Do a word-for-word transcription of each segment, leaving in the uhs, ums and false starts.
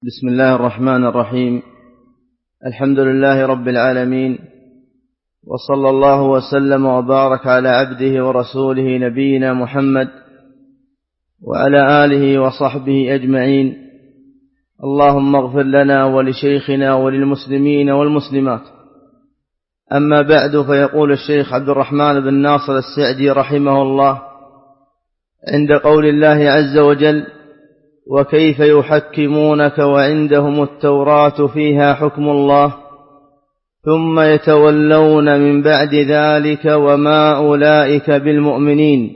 بسم الله الرحمن الرحيم. الحمد لله رب العالمين، وصلى الله وسلم وبارك على عبده ورسوله نبينا محمد وعلى آله وصحبه أجمعين. اللهم اغفر لنا ولشيخنا وللمسلمين والمسلمات. أما بعد، فيقول الشيخ عبد الرحمن بن ناصر السعدي رحمه الله عند قول الله عز وجل: وكيف يحكمونك وعندهم التوراة فيها حكم الله ثم يتولون من بعد ذلك وما أولئك بالمؤمنين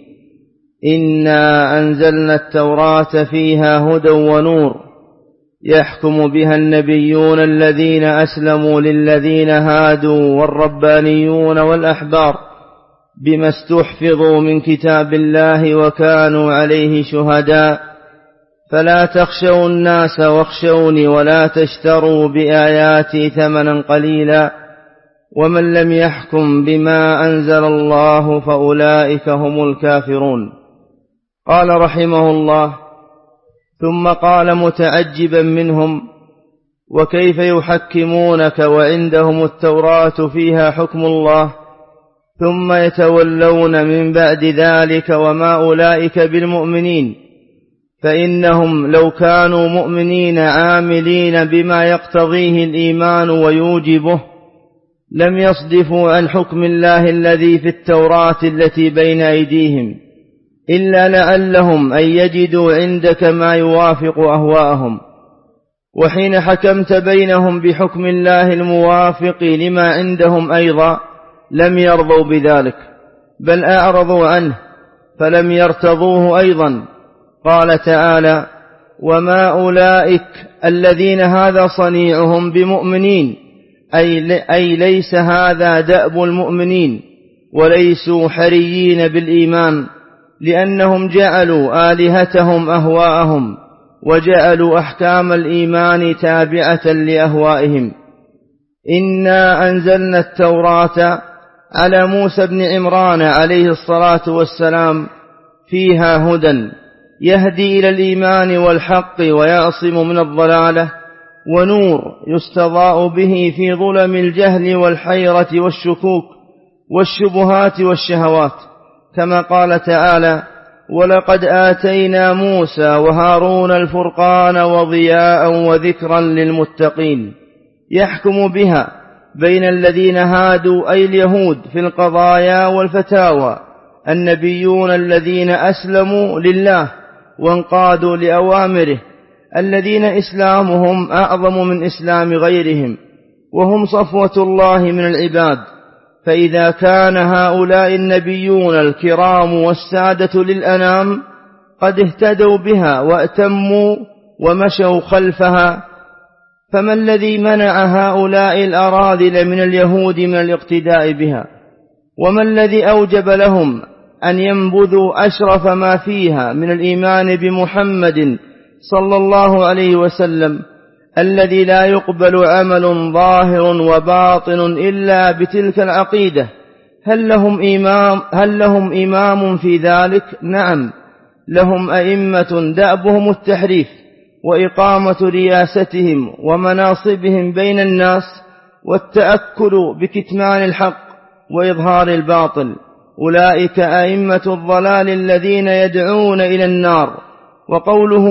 إنا أنزلنا التوراة فيها هدى ونور يحكم بها النبيون الذين أسلموا للذين هادوا والربانيون والأحبار بما استحفظوا من كتاب الله وكانوا عليه شهداء فلا تخشوا الناس واخشوني ولا تشتروا بآياتي ثمنا قليلا ومن لم يحكم بما أنزل الله فأولئك هم الكافرون. قال رحمه الله: ثم قال متعجبا منهم: وكيف يحكمونك وعندهم التوراة فيها حكم الله ثم يتولون من بعد ذلك وما أولئك بالمؤمنين فإنهم لو كانوا مؤمنين عاملين بما يقتضيه الإيمان ويوجبه لم يصدفوا عن حكم الله الذي في التوراة التي بين أيديهم إلا لعلهم أن يجدوا عندك ما يوافق أهواءهم. وحين حكمت بينهم بحكم الله الموافق لما عندهم أيضا لم يرضوا بذلك بل أعرضوا عنه فلم يرتضوه أيضا. قال تعالى: وما أولئك الذين هذا صنيعهم بمؤمنين، أي, أي ليس هذا دأب المؤمنين وليسوا حريين بالإيمان، لأنهم جعلوا آلهتهم أهواءهم وجعلوا أحكام الإيمان تابعة لأهوائهم. إنا أنزلنا التوراة على موسى بن عمران عليه الصلاة والسلام فيها هدى يهدي إلى الإيمان والحق ويعصم من الضلالة، ونور يستضاء به في ظلم الجهل والحيرة والشكوك والشبهات والشهوات، كما قال تعالى: ولقد آتينا موسى وهارون الفرقان وضياء وذكرا للمتقين يحكم بها بين الذين هادوا أي اليهود في القضايا والفتاوى النبيون الذين أسلموا لله وانقادوا لأوامره الذين إسلامهم أعظم من إسلام غيرهم وهم صفوة الله من العباد. فإذا كان هؤلاء النبيون الكرام والسادة للأنام قد اهتدوا بها وأتموا ومشوا خلفها، فما الذي منع هؤلاء الأراذل من اليهود من الاقتداء بها؟ وما الذي أوجب لهم أن ينبذوا أشرف ما فيها من الإيمان بمحمد صلى الله عليه وسلم الذي لا يقبل عمل ظاهر وباطن إلا بتلك العقيدة؟ هل لهم إمام, هل لهم إمام في ذلك؟ نعم، لهم أئمة دأبهم التحريف وإقامة رياستهم ومناصبهم بين الناس والتأكل بكتمان الحق وإظهار الباطل. أولئك أئمة الضلال الذين يدعون إلى النار. وقوله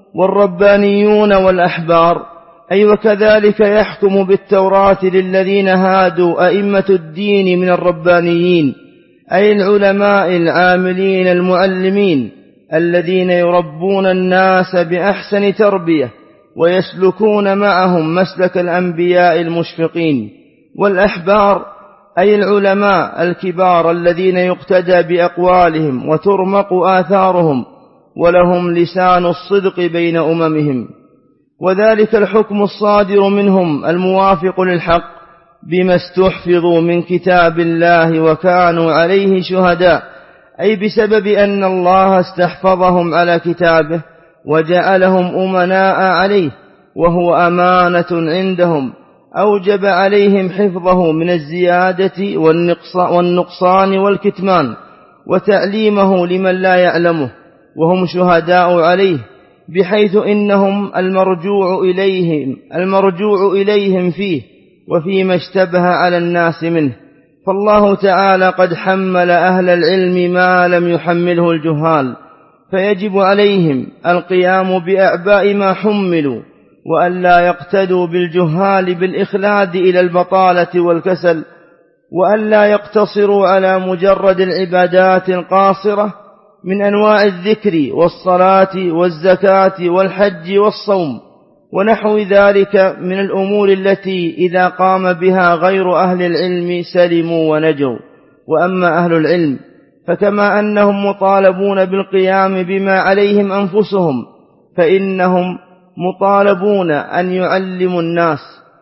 والربانيون والأحبار، أي وكذلك يحكم بالتوراة للذين هادوا أئمة الدين من الربانيين، أي العلماء العاملين المعلمين الذين يربون الناس بأحسن تربية ويسلكون معهم مسلك الأنبياء المشفقين. والأحبار أي العلماء الكبار الذين يقتدى بأقوالهم وترمق آثارهم ولهم لسان الصدق بين أممهم، وذلك الحكم الصادر منهم الموافق للحق بما استحفظوا من كتاب الله وكانوا عليه شهداء، أي بسبب أن الله استحفظهم على كتابه وجعلهم أمناء عليه وهو أمانة عندهم، أوجب عليهم حفظه من الزيادة والنقصان والكتمان وتعليمه لمن لا يعلمه وهم شهداء عليه، بحيث إنهم المرجوع إليهم, المرجوع إليهم فيه وفيما اشتبه على الناس منه. فالله تعالى قد حمل أهل العلم ما لم يحمله الجهال، فيجب عليهم القيام بأعباء ما حملوا، وأن لا يقتدوا بالجهال بالإخلاد إلى البطالة والكسل، وأن لا يقتصروا على مجرد العبادات القاصرة من أنواع الذكر والصلاة والزكاة والحج والصوم ونحو ذلك من الأمور التي إذا قام بها غير أهل العلم سلموا ونجوا. وأما أهل العلم فكما أنهم مطالبون بالقيام بما عليهم أنفسهم، فإنهم مطالبون أن يعلموا الناس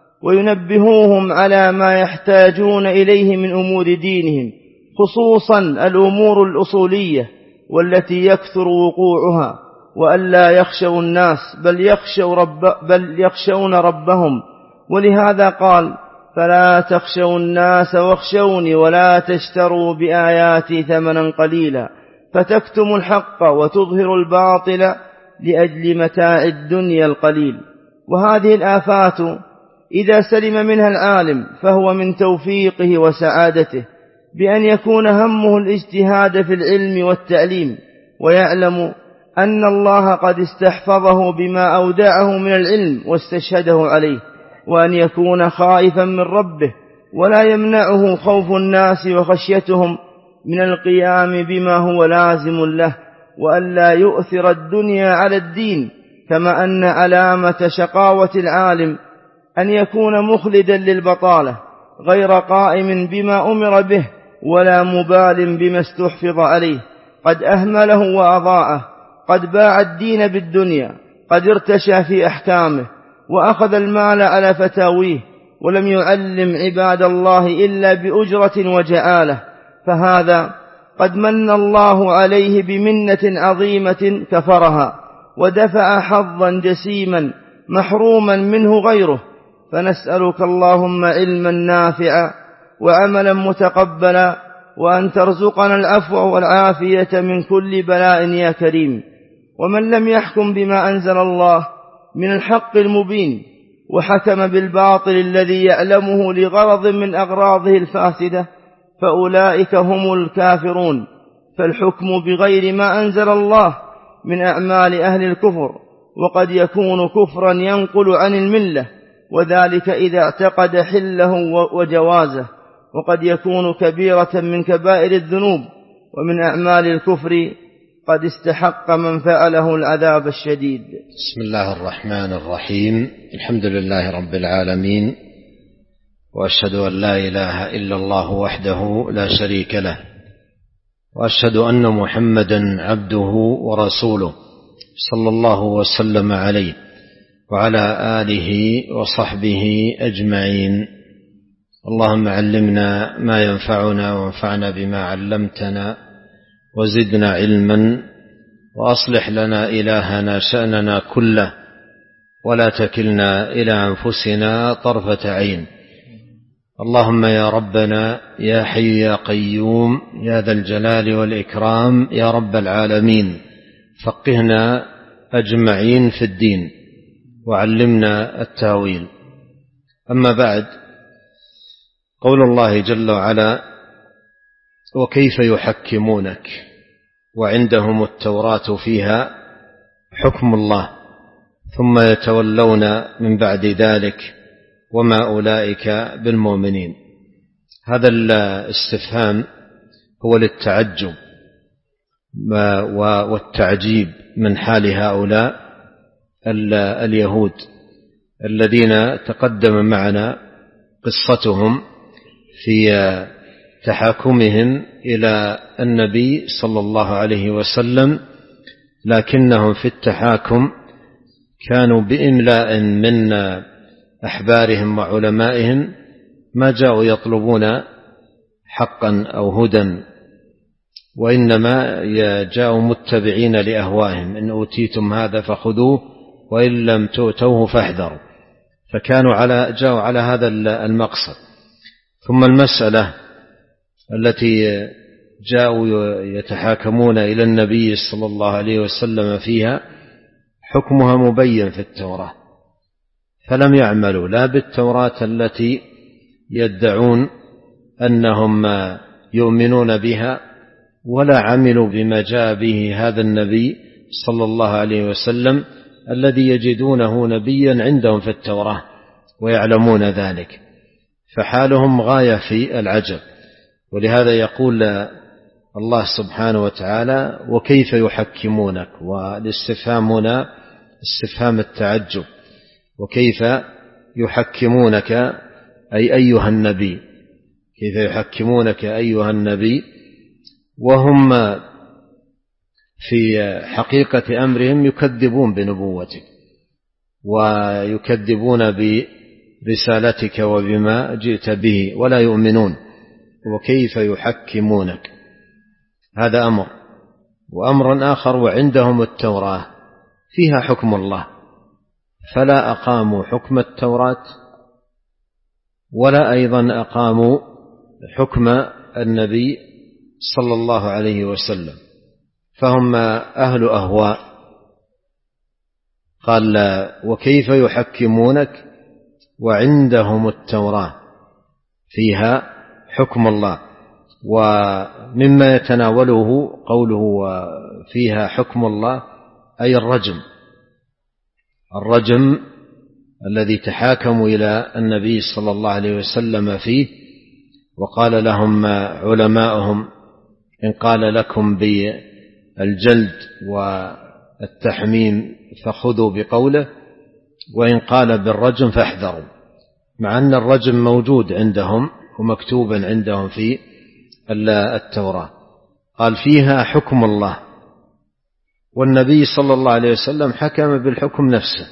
وينبهوهم على ما يحتاجون إليه من أمور دينهم، خصوصا الأمور الأصولية والتي يكثر وقوعها، وأن لا يخشوا الناس بل, يخشوا رب بل يخشون ربهم. ولهذا قال: فلا تخشوا الناس واخشوني ولا تشتروا بآياتي ثمنا قليلا فتكتموا الحق وتظهروا الباطل لأجل متاع الدنيا القليل. وهذه الآفات إذا سلم منها العالم فهو من توفيقه وسعادته، بأن يكون همه الاجتهاد في العلم والتعليم، ويعلم أن الله قد استحفظه بما أودعه من العلم واستشهده عليه، وأن يكون خائفا من ربه ولا يمنعه خوف الناس وخشيتهم من القيام بما هو لازم له، وأن لا يؤثر الدنيا على الدين. كما أن علامة شقاوة العالم أن يكون مخلدا للبطالة غير قائم بما أمر به ولا مبال بما استحفظ عليه، قد أهمله وأضاعه، قد باع الدين بالدنيا، قد ارتشى في أحكامه وأخذ المال على فتاويه، ولم يعلم عباد الله إلا بأجرة وجعالة، فهذا قد من الله عليه بمنة عظيمة كفرها ودفع حظا جسيما محروما منه غيره. فنسألك اللهم علما نافعا وعملا متقبلا، وأن ترزقنا العفو والعافية من كل بلاء يا كريم. ومن لم يحكم بما أنزل الله من الحق المبين وحكم بالباطل الذي يعلمه لغرض من أغراضه الفاسدة فأولئك هم الكافرون. فالحكم بغير ما أنزل الله من أعمال أهل الكفر، وقد يكون كفرا ينقل عن الملة، وذلك إذا اعتقد حله وجوازه، وقد يكون كبيرة من كبائر الذنوب ومن أعمال الكفر قد استحق من فعله العذاب الشديد. بسم الله الرحمن الرحيم. الحمد لله رب العالمين، وأشهد أن لا إله إلا الله وحده لا شريك له، وأشهد أن محمدا عبده ورسوله صلى الله وسلم عليه وعلى آله وصحبه أجمعين. اللهم علمنا ما ينفعنا وانفعنا بما علمتنا وزدنا علما، وأصلح لنا إلهنا شأننا كله، ولا تكلنا إلى أنفسنا طرفة عين. اللهم يا ربنا يا حي يا قيوم يا ذا الجلال والإكرام يا رب العالمين، فقهنا أجمعين في الدين وعلمنا التاويل. أما بعد، قول الله جل وعلا: وكيف يحكمونك وعندهم التوراة فيها حكم الله ثم يتولون من بعد ذلك وما أولئك بالمؤمنين. هذا الاستفهام هو للتعجب والتعجيب من حال هؤلاء اليهود الذين تقدم معنا قصتهم في تحاكمهم إلى النبي صلى الله عليه وسلم، لكنهم في التحاكم كانوا بإملاء من أحبارهم وعلمائهم ما جاءوا يطلبون حقا أو هدى، وإنما جاءوا متبعين لأهوائهم: إن أوتيتم هذا فخذوه وإن لم تؤتوه فاحذروا. فكانوا على جاءوا على هذا المقصد. ثم المسألة التي جاءوا يتحاكمون إلى النبي صلى الله عليه وسلم فيها حكمها مبين في التوراة، فلم يعملوا لا بالتوراة التي يدعون أنهم يؤمنون بها، ولا عملوا بما جاء به هذا النبي صلى الله عليه وسلم الذي يجدونه نبيا عندهم في التوراة ويعلمون ذلك، فحالهم غاية في العجب. ولهذا يقول الله سبحانه وتعالى: وكيف يحكمونك، والاستفهام هنا استفهام التعجب، وكيف يحكمونك أي أيها النبي، كيف يحكمونك أيها النبي وهم في حقيقة أمرهم يكذبون بنبوتك ويكذبون برسالتك وبما جئت به ولا يؤمنون. وكيف يحكمونك، هذا أمر. وأمر آخر: وعندهم التوراة فيها حكم الله، فلا أقاموا حكم التوراة ولا أيضا أقاموا حكم النبي صلى الله عليه وسلم، فهم أهل أهواء. قال: وكيف يحكمونك وعندهم التوراة فيها حكم الله. ومما يتناوله قوله فيها حكم الله أي الرجم، الرجم الذي تحاكموا إلى النبي صلى الله عليه وسلم فيه، وقال لهم علماؤهم: إن قال لكم بالجلد والتحميم فخذوا بقوله، وإن قال بالرجم فاحذروا، مع أن الرجم موجود عندهم ومكتوبا عندهم في التوراة. قال: فيها حكم الله، والنبي صلى الله عليه وسلم حكم بالحكم نفسه،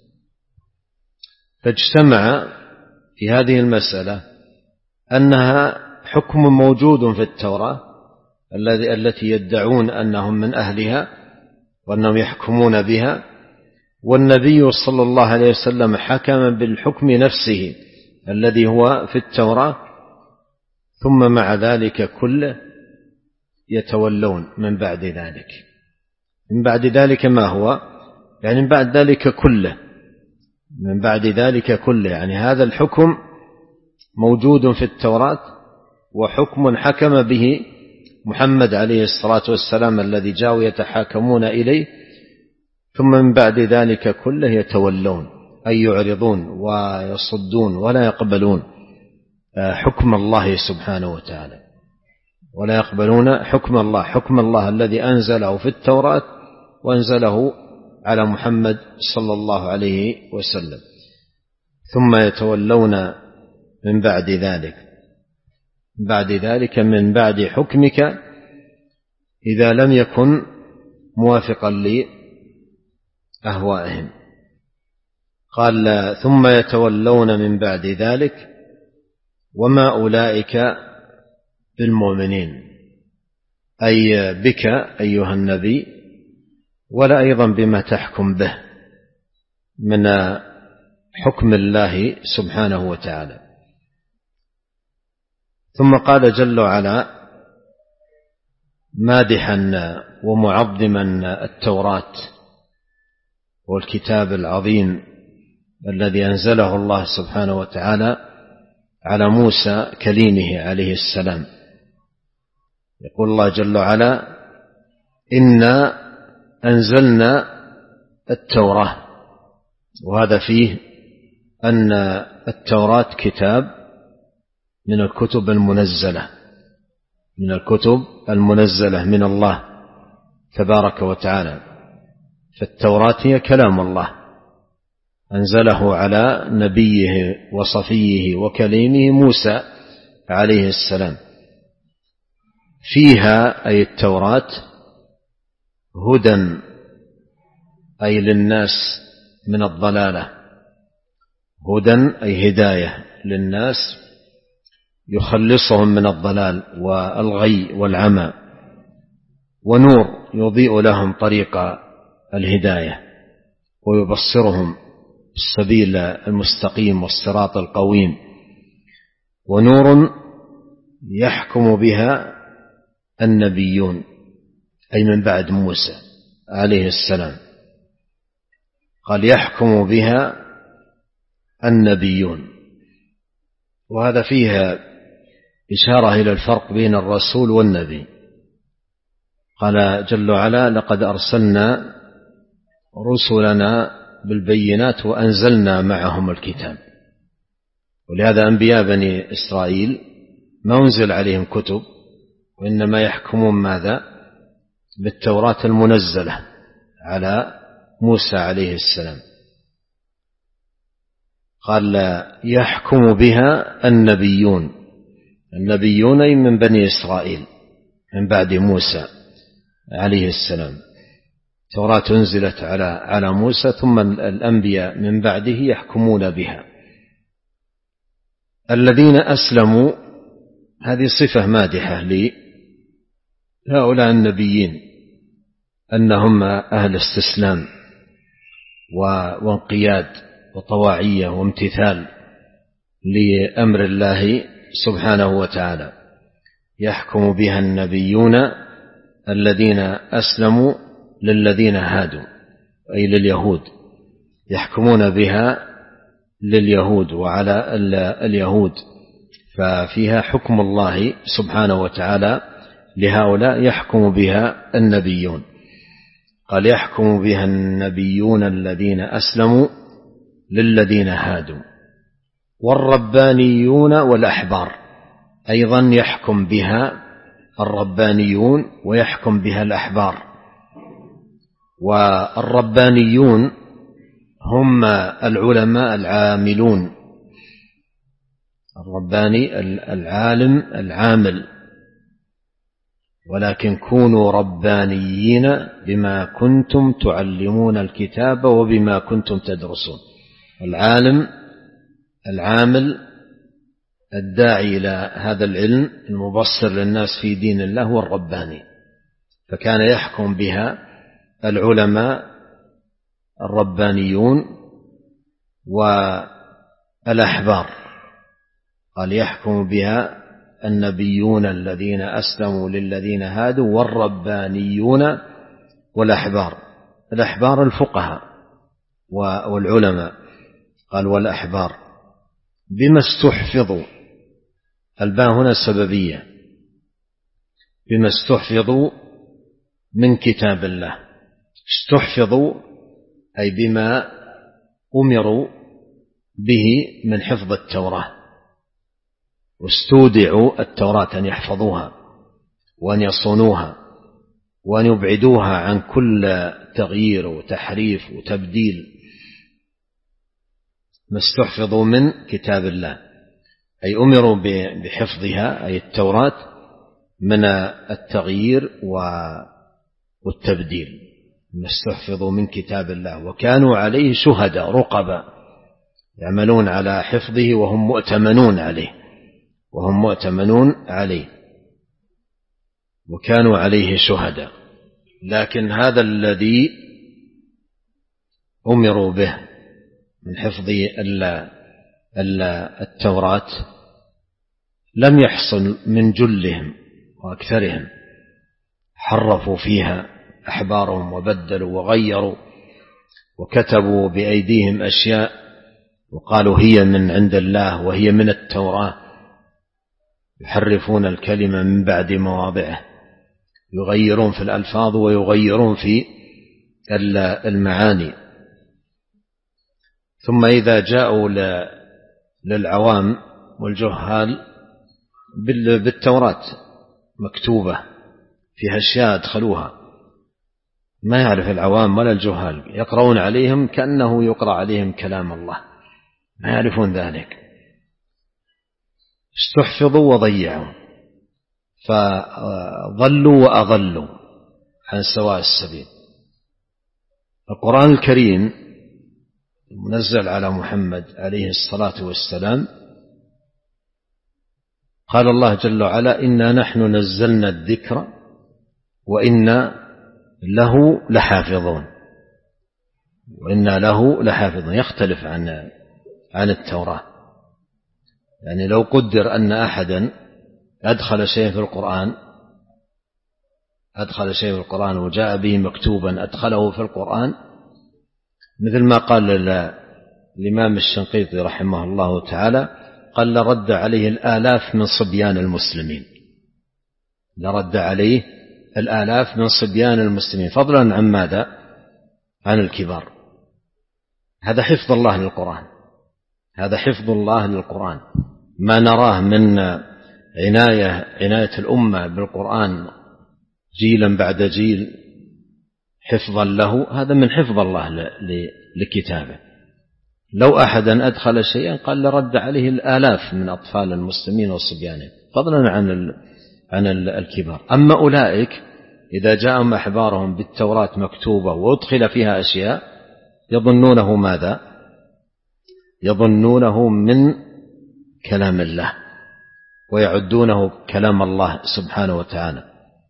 فاجتمع في هذه المسألة أنها حكم موجود في التوراة التي يدعون أنهم من أهلها وأنهم يحكمون بها، والنبي صلى الله عليه وسلم حكم بالحكم نفسه الذي هو في التوراة، ثم مع ذلك كله يتولون من بعد ذلك. من بعد ذلك ما هو؟ يعني من بعد ذلك كله، من بعد ذلك كله، يعني هذا الحكم موجود في التوراة وحكم حكم به محمد عليه الصلاة والسلام الذي جاءوا يتحاكمون إليه، ثم من بعد ذلك كله يتولون أي يعرضون ويصدون ولا يقبلون حكم الله سبحانه وتعالى، ولا يقبلون حكم الله، حكم الله الذي أنزله في التوراة وأنزله على محمد صلى الله عليه وسلم، ثم يتولون من بعد ذلك بعد ذلك من بعد حكمك إذا لم يكن موافقا لأهوائهم. قال: ثم يتولون من بعد ذلك وما أولئك بالمؤمنين، أي بك أيها النبي، ولا أيضا بما تحكم به من حكم الله سبحانه وتعالى. ثم قال جل وعلا مادحا ومعظما التوراة والكتاب العظيم الذي أنزله الله سبحانه وتعالى على موسى كليمه عليه السلام. يقول الله جل وعلا: إنا أنزلنا التوراة، وهذا فيه أن التوراة كتاب من الكتب المنزلة من الكتب المنزلة من الله تبارك وتعالى، فالتوراة هي كلام الله أنزله على نبيه وصفيه وكليمه موسى عليه السلام. فيها أي التوراة هدى أي للناس من الضلالة، هدى أي هداية للناس يخلصهم من الضلال والغي والعمى، ونور يضيء لهم طريق الهداية ويبصرهم السبيل المستقيم والصراط القويم، ونور يحكم بها النبيون أي من بعد موسى عليه السلام. قال يحكم بها النبيون، وهذا فيها إشارة إلى الفرق بين الرسول والنبي. قال جل وعلا لقد أرسلنا رسلنا بالبينات وأنزلنا معهم الكتاب. ولهذا أنبياء بني إسرائيل ما أنزل عليهم كتب، وإنما يحكمون ماذا؟ بالتوراة المنزلة على موسى عليه السلام. قال يحكم بها النبيون، النبيون من بني إسرائيل من بعد موسى عليه السلام. التوراة أنزلت على على موسى، ثم الأنبياء من بعده يحكمون بها. الذين أسلموا هذه صفة مادحة لهؤلاء النبيين، أنهم أهل استسلام وانقياد وطواعية وامتثال لأمر الله سبحانه وتعالى. يحكم بها النبيون الذين أسلموا للذين هادوا، أي لليهود، يحكمون بها لليهود وعلى اليهود، ففيها حكم الله سبحانه وتعالى لهؤلاء يحكم بها النبيون. قال يحكم بها النبيون الذين أسلموا للذين هادوا والربانيون والأحبار، أيضا يحكم بها الربانيون ويحكم بها الأحبار. والربانيون هم العلماء العاملون، الرباني العالم العامل، ولكن كونوا ربانيين بما كنتم تعلمون الكتاب وبما كنتم تدرسون. العالم العامل الداعي إلى هذا العلم المبصر للناس في دين الله هو الرباني، فكان يحكم بها العلماء الربانيون والأحبار. قال يحكم بها النبيون الذين أسلموا للذين هادوا والربانيون والأحبار. الأحبار الفقهاء والعلماء. قال والأحبار بما استحفظوا، الباء هنا سببية، بما استحفظوا من كتاب الله. استحفظوا أي بما أمروا به من حفظ التوراة، واستودعوا التوراة أن يحفظوها وأن يصونوها وأن يبعدوها عن كل تغيير وتحريف وتبديل. ما استحفظوا من كتاب الله أي أمروا بحفظها، أي التوراة، من التغيير والتبديل. ما استحفظوا من كتاب الله وكانوا عليه شهداء رقبا، يعملون على حفظه وهم مؤتمنون عليه وهم مؤتمنون عليه وكانوا عليه شهداء. لكن هذا الذي أمروا به من حفظ التوراة لم يحصل من جلهم وأكثرهم، حرفوا فيها أحبارهم وبدلوا وغيروا وكتبوا بأيديهم أشياء وقالوا هي من عند الله وهي من التوراة، يحرفون الكلمة من بعد مواضعه، يغيرون في الألفاظ ويغيرون في المعاني. ثم إذا جاءوا للعوام والجهال بالتوراة مكتوبة فيها أشياء أدخلوها، ما يعرف العوام ولا الجهال، يقرؤون عليهم كأنه يقرأ عليهم كلام الله، ما يعرفون ذلك. استحفظوا وضيعوا فضلوا وأضلوا عن سواء السبيل. القرآن الكريم المنزل على محمد عليه الصلاة والسلام قال الله جل وعلا إنا نحن نزلنا الذكر وإنا له لحافظون، وإنا له لحافظون، يختلف عن عن التوراة. يعني لو قدر أن أحدا أدخل شيء في القرآن أدخل شيء في القرآن وجاء به مكتوبا أدخله في القرآن مثل ما قال الإمام الشنقيطي رحمه الله تعالى، قال لرد عليه الآلاف من صبيان المسلمين، لرد عليه الآلاف من صبيان المسلمين، فضلا عن ماذا؟ عن الكبار. هذا حفظ الله للقرآن، هذا حفظ الله للقرآن. ما نراه من عناية عناية الأمة بالقرآن جيلا بعد جيل حفظا له، هذا من حفظ الله لكتابه. لو أحدا أدخل شيئا قال لرد عليه الآلاف من أطفال المسلمين وصبيانهم، فضلا عن عن الكبار. أما أولئك إذا جاءهم أحبارهم بالتوراة مكتوبة وأدخل فيها أشياء يظنونه ماذا؟ يظنونه من كلام الله ويعدونه كلام الله سبحانه وتعالى.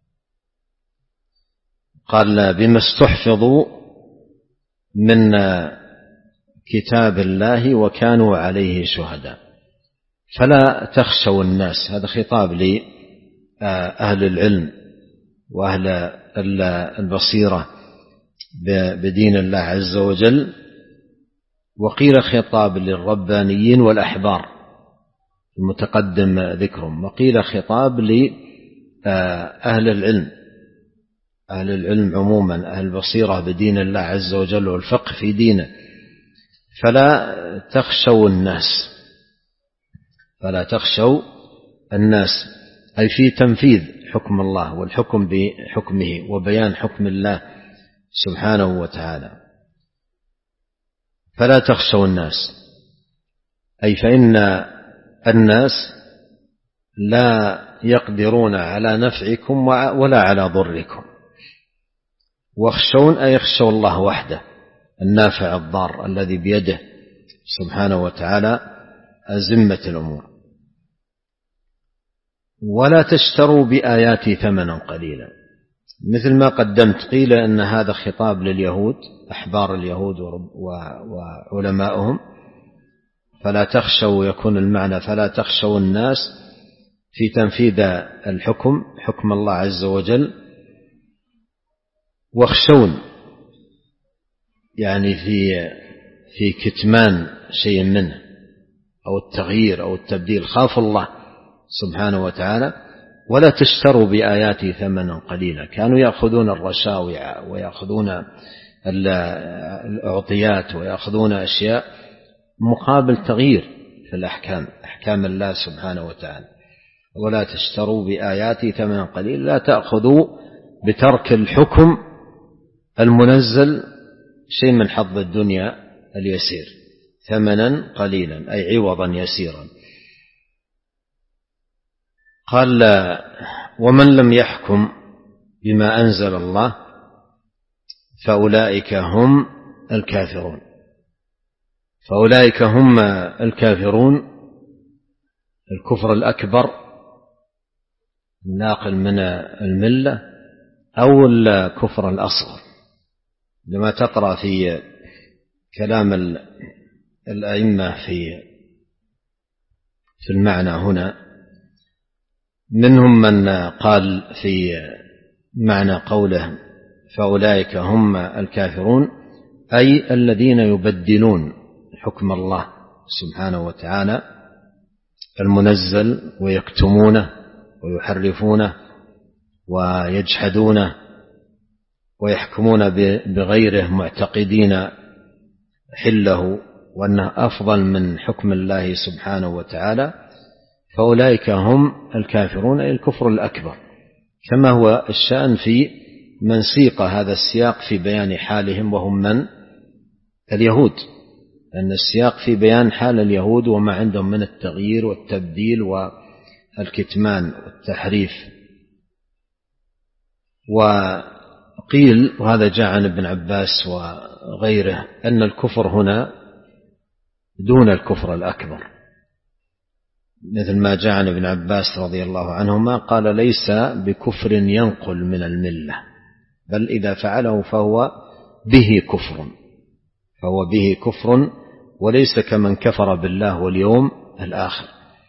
قال بما استحفظوا من كتاب الله وكانوا عليه شهداء. فلا تخشوا الناس، هذا خطاب لأهل العلم وأهل البصيرة بدين الله عز وجل، وقيل خطاب للربانيين والأحبار المتقدم ذكرهم، وقيل خطاب لأهل العلم، أهل العلم عموما، أهل البصيرة بدين الله عز وجل والفقه في دينه. فلا تخشوا الناس، فلا تخشوا الناس أي في تنفيذ حكم الله والحكم بحكمه وبيان حكم الله سبحانه وتعالى. فلا تخشوا الناس أي فإن الناس لا يقدرون على نفعكم ولا على ضركم. واخشون أي يخشوا الله وحده النافع الضار الذي بيده سبحانه وتعالى أزمة الأمور. ولا تشتروا بآياتي ثمنا قليلا، مثل ما قدمت قيل أن هذا خطاب لليهود، أحبار اليهود وعلمائهم. فلا تخشوا يكون المعنى فلا تخشوا الناس في تنفيذ الحكم، حكم الله عز وجل. واخشون يعني في في كتمان شيء منه أو التغيير أو التبديل، خافوا الله سبحانه وتعالى. ولا تشتروا بآياتي ثمنا قليلا، كانوا يأخذون الرشاوي ويأخذون الأعطيات ويأخذون أشياء مقابل تغيير في الأحكام، أحكام الله سبحانه وتعالى. ولا تشتروا بآياتي ثمنا قليلا، لا تأخذوا بترك الحكم المنزل شيء من حظ الدنيا اليسير، ثمنا قليلا أي عوضا يسيرا. قال ومن لم يحكم بما أنزل الله فأولئك هم الكافرون. فأولئك هم الكافرون، الكفر الأكبر الناقل من الملة أو الكفر الأصغر. لما تقرأ في كلام الأئمة في في المعنى هنا، منهم من قال في معنى قوله فأولئك هم الكافرون أي الذين يبدلون حكم الله سبحانه وتعالى المنزل ويكتمونه ويحرفونه ويجحدونه ويحكمون بغيره معتقدين حله وأنه أفضل من حكم الله سبحانه وتعالى. فأولئك هم الكافرون أي الكفر الأكبر، كما هو الشأن في من سيق هذا السياق في بيان حالهم وهم من اليهود، لأن السياق في بيان حال اليهود وما عندهم من التغيير والتبديل والكتمان والتحريف. وقيل وهذا جاء عن ابن عباس وغيره أن الكفر هنا دون الكفر الأكبر، مثل ما جاء عن ابن عباس رضي الله عنهما قال ليس بكفر ينقل من الملة، بل إذا فعله فهو به كفر، فهو به كفر وليس كمن كفر بالله واليوم الآخر.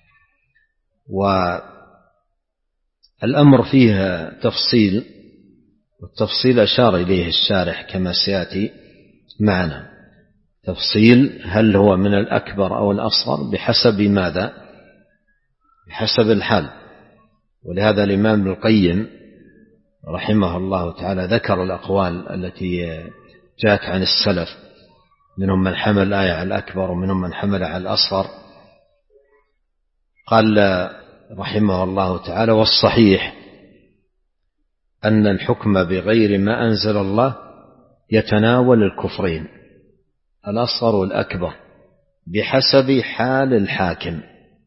والأمر فيه تفصيل، والتفصيل أشار إليه الشارح كما سيأتي معنا. تفصيل هل هو من الأكبر أو الأصغر بحسب ماذا؟ بحسب الحال. ولهذا الإمام ابن القيم رحمه الله تعالى ذكر الأقوال التي جاءت عن السلف، منهم من حمل الآية على الأكبر ومنهم من حمل على الأصغر. قال رحمه الله تعالى: والصحيح أن الحكم بغير ما أنزل الله يتناول الكفرين الأصغر والأكبر بحسب حال الحاكم،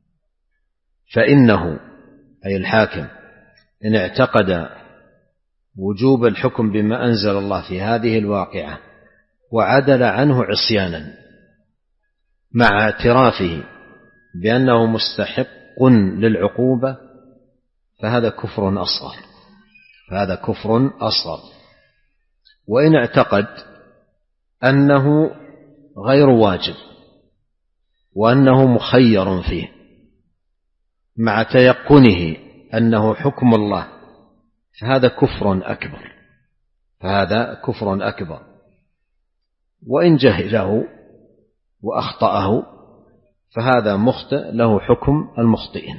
فإنه أي الحاكم إن اعتقد وجوب الحكم بما أنزل الله في هذه الواقعة وعدل عنه عصيانا مع اعترافه بأنه مستحق للعقوبة فهذا كفر أصغر فهذا كفر أصغر. وإن اعتقد أنه غير واجب وأنه مخير فيه مع تيقنه أنه حكم الله فهذا كفر أكبر فهذا كفر أكبر. وإن جهله وأخطأه فهذا مخطئ له حكم المخطئين.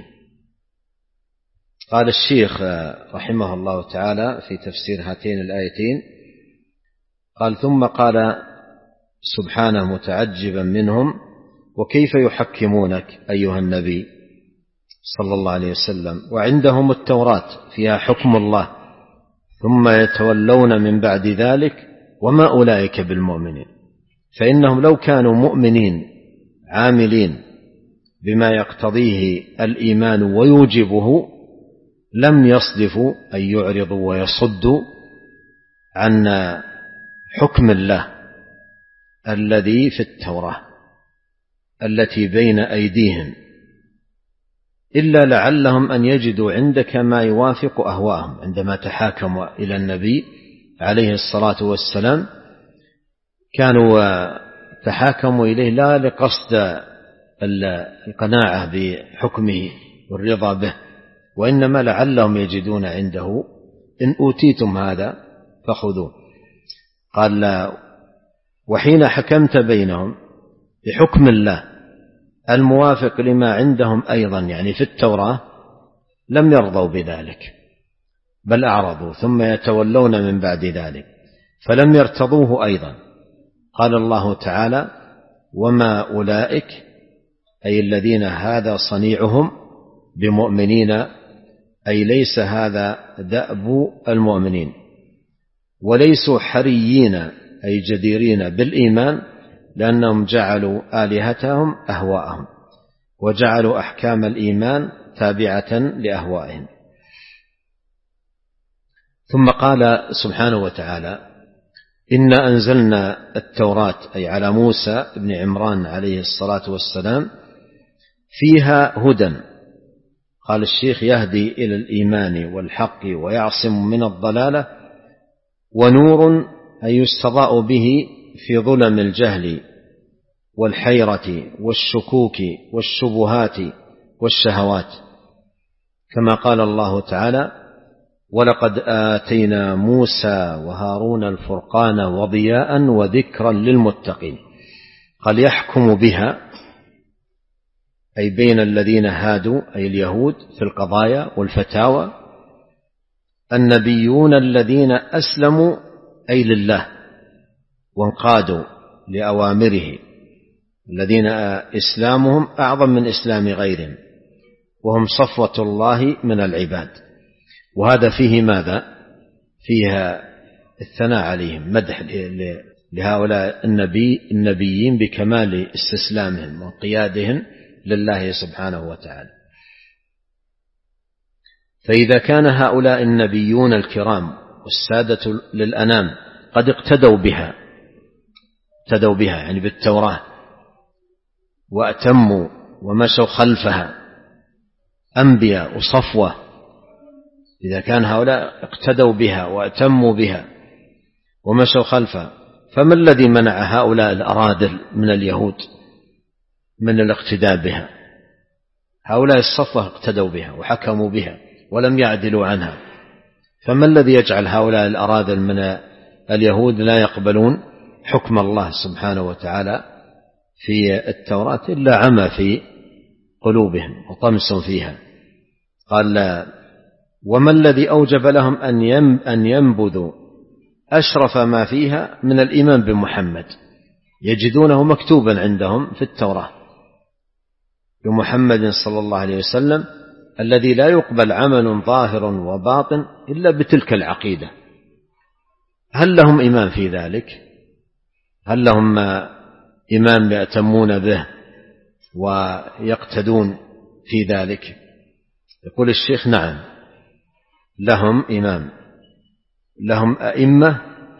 قال الشيخ رحمه الله تعالى في تفسير هاتين الآيتين قال: ثم قال سبحانه متعجبا منهم: وكيف يحكمونك أيها النبي صلى الله عليه وسلم وعندهم التوراة فيها حكم الله ثم يتولون من بعد ذلك وما أولئك بالمؤمنين. فإنهم لو كانوا مؤمنين عاملين بما يقتضيه الإيمان ويوجبه لم يصدفوا أن يعرضوا ويصدوا عن حكم الله الذي في التوراة التي بين أيديهم، إلا لعلهم أن يجدوا عندك ما يوافق أهواءهم. عندما تحاكموا إلى النبي عليه الصلاة والسلام كانوا تحاكموا إليه لا لقصد القناعة بحكمه والرضا به، وإنما لعلهم يجدون عنده إن أوتيتم هذا فخذوه. قال: وحين حكمت بينهم بحكم الله الموافق لما عندهم أيضا يعني في التوراة لم يرضوا بذلك بل أعرضوا ثم يتولون من بعد ذلك فلم يرتضوه أيضا. قال الله تعالى: وما أولئك أي الذين هذا صنيعهم بمؤمنين، أي ليس هذا دأب المؤمنين، وليسوا حريين أي جديرين بالإيمان، لأنهم جعلوا آلهتهم أهواءهم وجعلوا أحكام الإيمان تابعة لأهوائهم. ثم قال سبحانه وتعالى: إنا أنزلنا التوراة أي على موسى بن عمران عليه الصلاة والسلام فيها هدى. قال الشيخ: يهدي إلى الإيمان والحق ويعصم من الضلالة، ونور أي يستضاء به في ظلم الجهل والحيرة والشكوك والشبهات والشهوات، كما قال الله تعالى: ولقد آتينا موسى وهارون الفرقان وضياء وذكرا للمتقين. قال: يحكم بها أي بين الذين هادوا أي اليهود في القضايا والفتاوى النبيون الذين أسلموا أي لله وانقادوا لأوامره، الذين إسلامهم أعظم من إسلام غيرهم وهم صفوة الله من العباد. وهذا فيه ماذا؟ فيها الثناء عليهم، مدح لهؤلاء النبي النبيين بكمال استسلامهم وانقيادهم لله سبحانه وتعالى. فإذا كان هؤلاء النبيون الكرام والسادة للأنام قد اقتدوا بها اقتدوا بها يعني بالتوراة وأتموا ومشوا خلفها أنبياء وصفوة، إذا كان هؤلاء اقتدوا بها وأتموا بها ومشوا خلفها، فما الذي منع هؤلاء الأراذل من اليهود من الاقتداء بها؟ هؤلاء الصفوة اقتدوا بها وحكموا بها ولم يعدلوا عنها، فما الذي يجعل هؤلاء الأراذل من اليهود لا يقبلون حكم الله سبحانه وتعالى في التوراة إلا عمى في قلوبهم وطمس فيها. قال وما الذي أوجب لهم أن ينبذوا أشرف ما فيها من الإيمان بمحمد، يجدونه مكتوبا عندهم في التوراة بمحمد صلى الله عليه وسلم الذي لا يقبل عمل ظاهر وباطن إلا بتلك العقيدة. هل لهم إيمان في ذلك؟ هل لهم إيمان يأتمون به ويقتدون في ذلك؟ يقول الشيخ نعم لهم إمام، لهم أئمة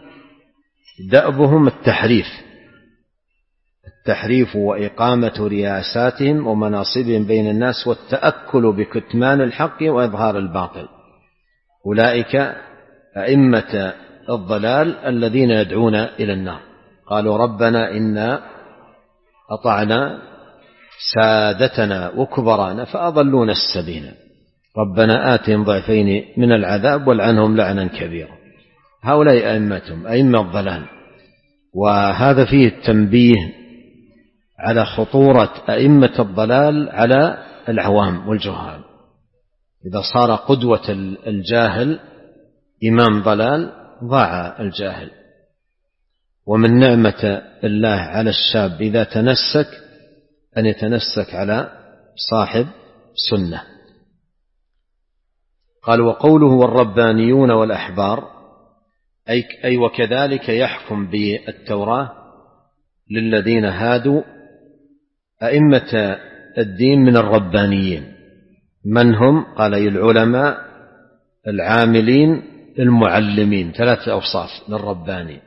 دأبهم التحريف التحريف وإقامة رياساتهم ومناصبهم بين الناس والتأكل بكتمان الحق وإظهار الباطل. أولئك أئمة الضلال الذين يدعون إلى النار. قالوا ربنا إنا أطعنا سادتنا وكبرانا فأضلونا السبيل ربنا آتهم ضعفين من العذاب والعنهم لعنا كبيرا. هؤلاء أئمتهم أئمة الضلال. وهذا فيه التنبيه على خطورة أئمة الضلال على العوام والجهال. إذا صار قدوة الجاهل إمام ضلال ضاع الجاهل. ومن نعمة الله على الشاب إذا تنسك أن يتنسك على صاحب سنة. قال وقوله والربانيون والأحبار أي, أي وكذلك يحكم بالتوراة للذين هادوا أئمة الدين من الربانيين. من هم؟ قال العلماء العاملين المعلمين. ثلاثة أوصاف للرباني.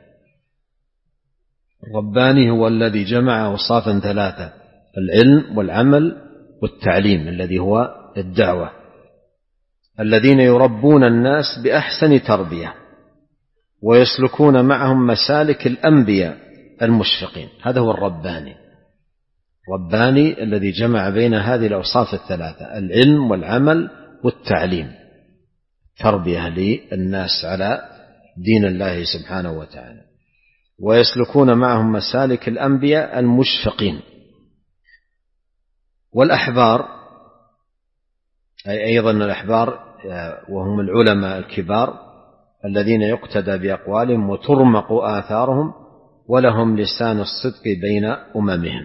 الرباني هو الذي جمع أوصافا ثلاثة: العلم والعمل والتعليم الذي هو الدعوة، الذين يربون الناس بأحسن تربية ويسلكون معهم مسالك الأنبياء المشفقين. هذا هو الرباني. رباني الذي جمع بين هذه الأوصاف الثلاثة: العلم والعمل والتعليم، تربية للناس على دين الله سبحانه وتعالى، ويسلكون معهم مسالك الأنبياء المشفقين. والأحبار أي أيضا الأحبار وهم العلماء الكبار الذين يقتدى بأقوالهم وترمق آثارهم ولهم لسان الصدق بين أممهم.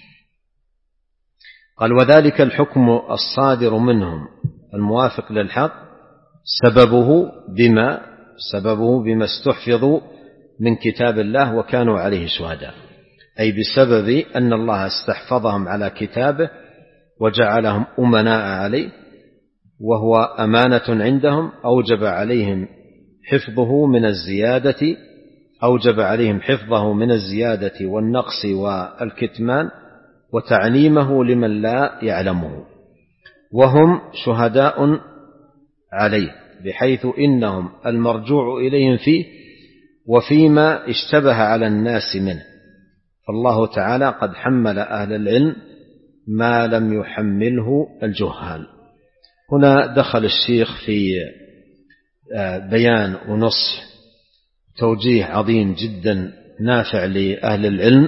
قال وذلك الحكم الصادر منهم الموافق للحق سببه بما سببه بما استحفظوا من كتاب الله وكانوا عليه شهداء، أي بسبب أن الله استحفظهم على كتابه وجعلهم أمناء عليه وهو أمانة عندهم، أوجب عليهم حفظه من الزيادة أوجب عليهم حفظه من الزيادة والنقص والكتمان وتعليمه لمن لا يعلمه، وهم شهداء عليه بحيث إنهم المرجوع إليهم فيه وفيما اشتبه على الناس منه. فالله تعالى قد حمل أهل العلم ما لم يحمله الجهال. هنا دخل الشيخ في بيان ونصح توجيه عظيم جدا نافع لأهل العلم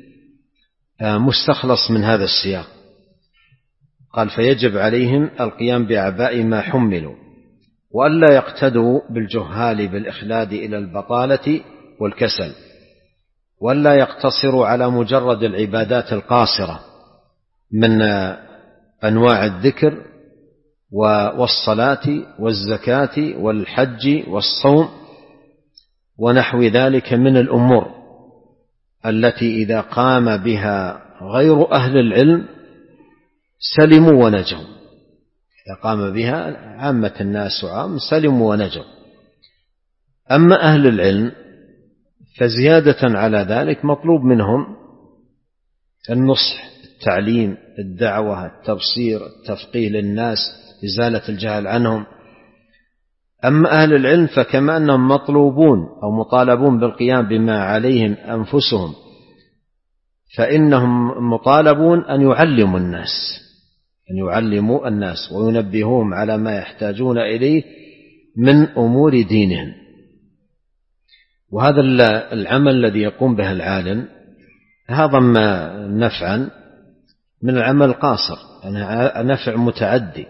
مستخلص من هذا السياق. قال فيجب عليهم القيام بأعباء ما حملوا وألا يقتدوا بالجهال بالإخلاد إلى البطالة والكسل، وألا يقتصروا على مجرد العبادات القاصرة من أنواع الذكر والصلاة والزكاة والحج والصوم ونحو ذلك من الأمور التي إذا قام بها غير أهل العلم سلموا ونجوا. إذا قام بها عامة الناس وعام سلموا ونجوا. أما أهل العلم فزيادة على ذلك مطلوب منهم النصح، التعليم، الدعوة، التبصير، التفقيه للناس، إزالة الجهل عنهم. أما أهل العلم فكما أنهم مطلوبون أو مطالبون بالقيام بما عليهم أنفسهم فإنهم مطالبون أن يعلموا الناس أن يعلموا الناس وينبهوهم على ما يحتاجون إليه من أمور دينهم. وهذا العمل الذي يقوم به العالم هضم نفعا من العمل القاصر، يعني نفع متعدي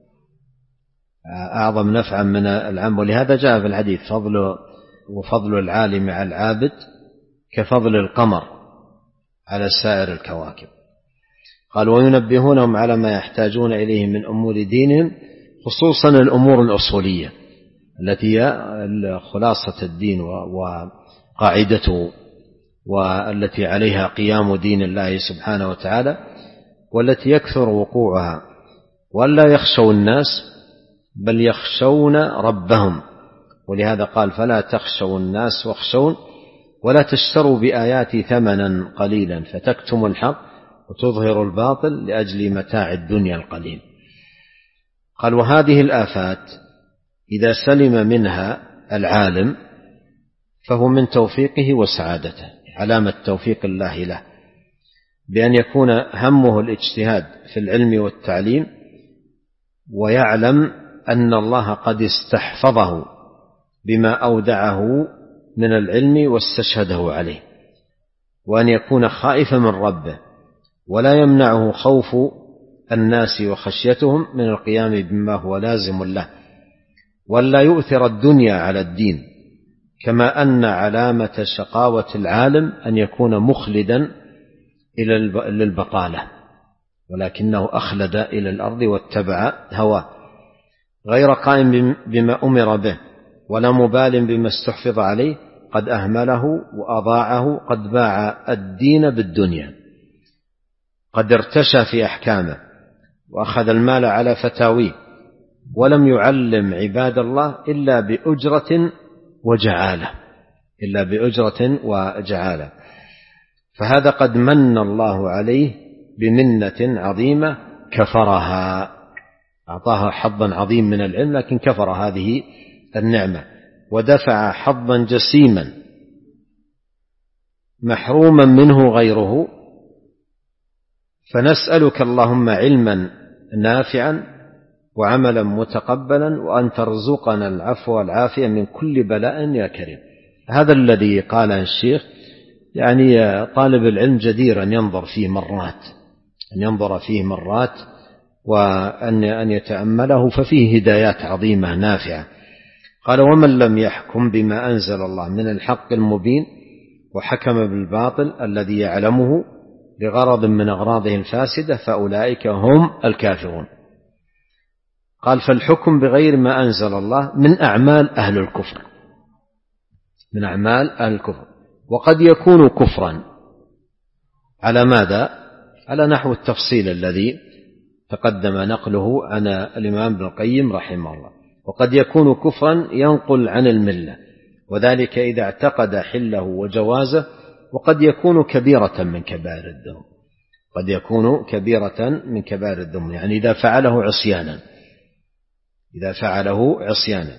أعظم نفعا من العمل. ولهذا جاء في الحديث فضل وفضل العالم على العابد كفضل القمر على سائر الكواكب. قال وينبهونهم على ما يحتاجون إليه من أمور دينهم، خصوصا الأمور الأصولية التي هي خلاصة الدين وقاعدته، والتي عليها قيام دين الله سبحانه وتعالى، والتي يكثر وقوعها. ولا يخشوا الناس بل يخشون ربهم، ولهذا قال فلا تخشوا الناس واخشون ولا تشتروا بآياتي ثمنا قليلا فتكتموا الحق وتظهروا الباطل لأجل متاع الدنيا القليل. قال وهذه الآفات إذا سلم منها العالم فهو من توفيقه وسعادته، علامة توفيق الله له، بأن يكون همه الاجتهاد في العلم والتعليم، ويعلم أن الله قد استحفظه بما أودعه من العلم واستشهده عليه، وأن يكون خائفا من ربه ولا يمنعه خوف الناس وخشيتهم من القيام بما هو لازم له، ولا يؤثر الدنيا على الدين. كما أن علامة شقاوة العالم أن يكون مخلدا إلى البطالة، ولكنه أخلد إلى الأرض واتبع هواه، غير قائم بما أمر به ولا مبال بما استحفظ عليه، قد أهمله وأضاعه، قد باع الدين بالدنيا، قد ارتشى في أحكامه وأخذ المال على فتاويه، ولم يعلم عباد الله إلا بأجرة وجعالة إلا بأجرة وجعالة. فهذا قد من الله عليه بمنة عظيمة كفرها، أعطاها حظا عظيم من العلم لكن كفر هذه النعمة، ودفع حظا جسيما محروما منه غيره. فنسألك اللهم علما نافعا وعملا متقبلا، وأن ترزقنا العفو والعافية من كل بلاء يا كريم. هذا الذي قاله الشيخ يعني طالب العلم جدير أن ينظر فيه مرات أن ينظر فيه مرات وأن أن يتأمله، ففيه هدايات عظيمة نافعة. قال ومن لم يحكم بما أنزل الله من الحق المبين وحكم بالباطل الذي يعلمه لغرض من أغراضه الفاسدة فأولئك هم الكافرون. قال فالحكم بغير ما أنزل الله من أعمال أهل الكفر من أعمال أهل الكفر وقد يكون كفرا على ماذا؟ على نحو التفصيل الذي تقدم نقله عن الإمام ابن القيم رحمه الله. وقد يكون كفرا ينقل عن الملة، وذلك إذا اعتقد حله وجوازه، وقد يكون كبيرة من كبائر الذنوب قد يكون كبيرة من كبائر الذنوب يعني إذا فعله عصيانا إذا فعله عصيانا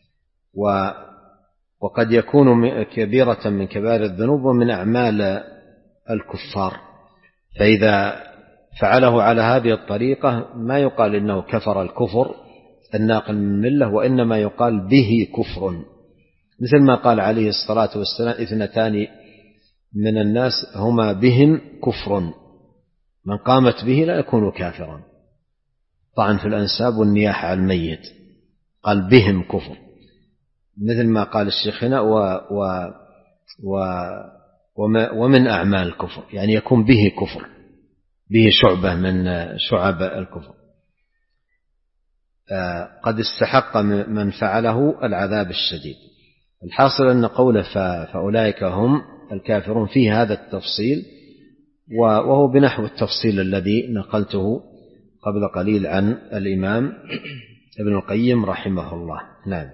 وقد يكون كبيرة من كبائر الذنوب ومن أعمال الكفار. فإذا فعله على هذه الطريقة ما يقال إنه كفر الكفر الناقل من الملة، وإنما يقال به كفر، مثل ما قال عليه الصلاة والسلام اثنتان من الناس هما بهم كفر، من قامت به لا يكون كافرا، طعن في الأنساب والنياحة على الميت، قال بهم كفر، مثل ما قال الشيخ هنا و و و وما ومن أعمال الكفر، يعني يكون به كفر، به شعبة من شعب الكفر، قد استحق من فعله العذاب الشديد. الحاصل أن قوله فأولئك هم الكافرون فيه هذا التفصيل، وهو بنحو التفصيل الذي نقلته قبل قليل عن الإمام ابن القيم رحمه الله. نعم.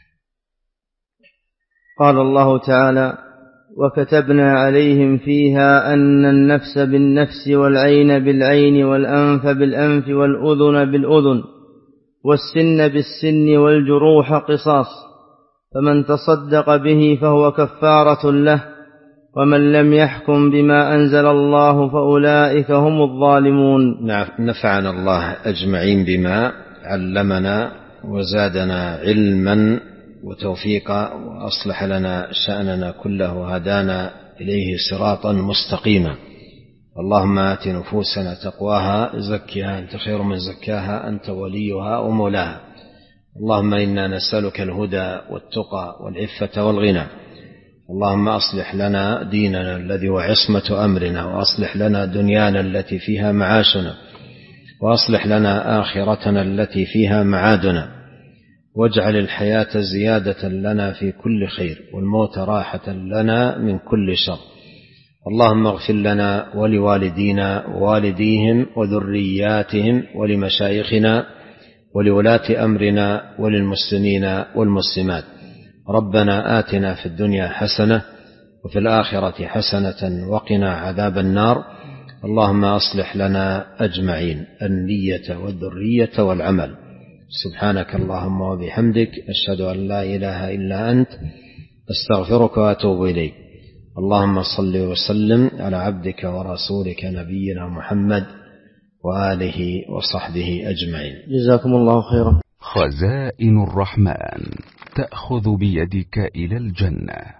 قال الله تعالى وكتبنا عليهم فيها أن النفس بالنفس والعين بالعين والأنف بالأنف والأذن بالأذن والسن بالسن والجروح قصاص، فمن تصدق به فهو كفارة له، ومن لم يحكم بما أنزل الله فأولئك هم الظالمون. نفعنا الله أجمعين بما علمنا وزادنا علما وتوفيقا، وأصلح لنا شأننا كله وهدانا إليه صراطا مستقيما. اللهم آت نفوسنا تقواها زكها أنت خير من زكاها أنت وليها ومولاها. اللهم إنا نسألك الهدى والتقى والعفة والغنى. اللهم أصلح لنا ديننا الذي هو عصمة أمرنا، وأصلح لنا دنيانا التي فيها معاشنا، وأصلح لنا آخرتنا التي فيها معادنا، واجعل الحياة زيادة لنا في كل خير، والموت راحة لنا من كل شر. اللهم اغفر لنا ولوالدينا ووالديهم وذرياتهم ولمشايخنا ولولاة أمرنا وللمسلمين والمسلمات. ربنا آتنا في الدنيا حسنة وفي الآخرة حسنة وقنا عذاب النار. اللهم أصلح لنا أجمعين النية والذرية والعمل. سبحانك اللهم وبحمدك، أشهد أن لا إله إلا أنت، أستغفرك وأتوب إليك. اللهم صل وسلم على عبدك ورسولك نبينا محمد وآله وصحبه أجمعين. جزاكم الله خيرا. خزائن الرحمن تأخذ بيدك إلى الجنة.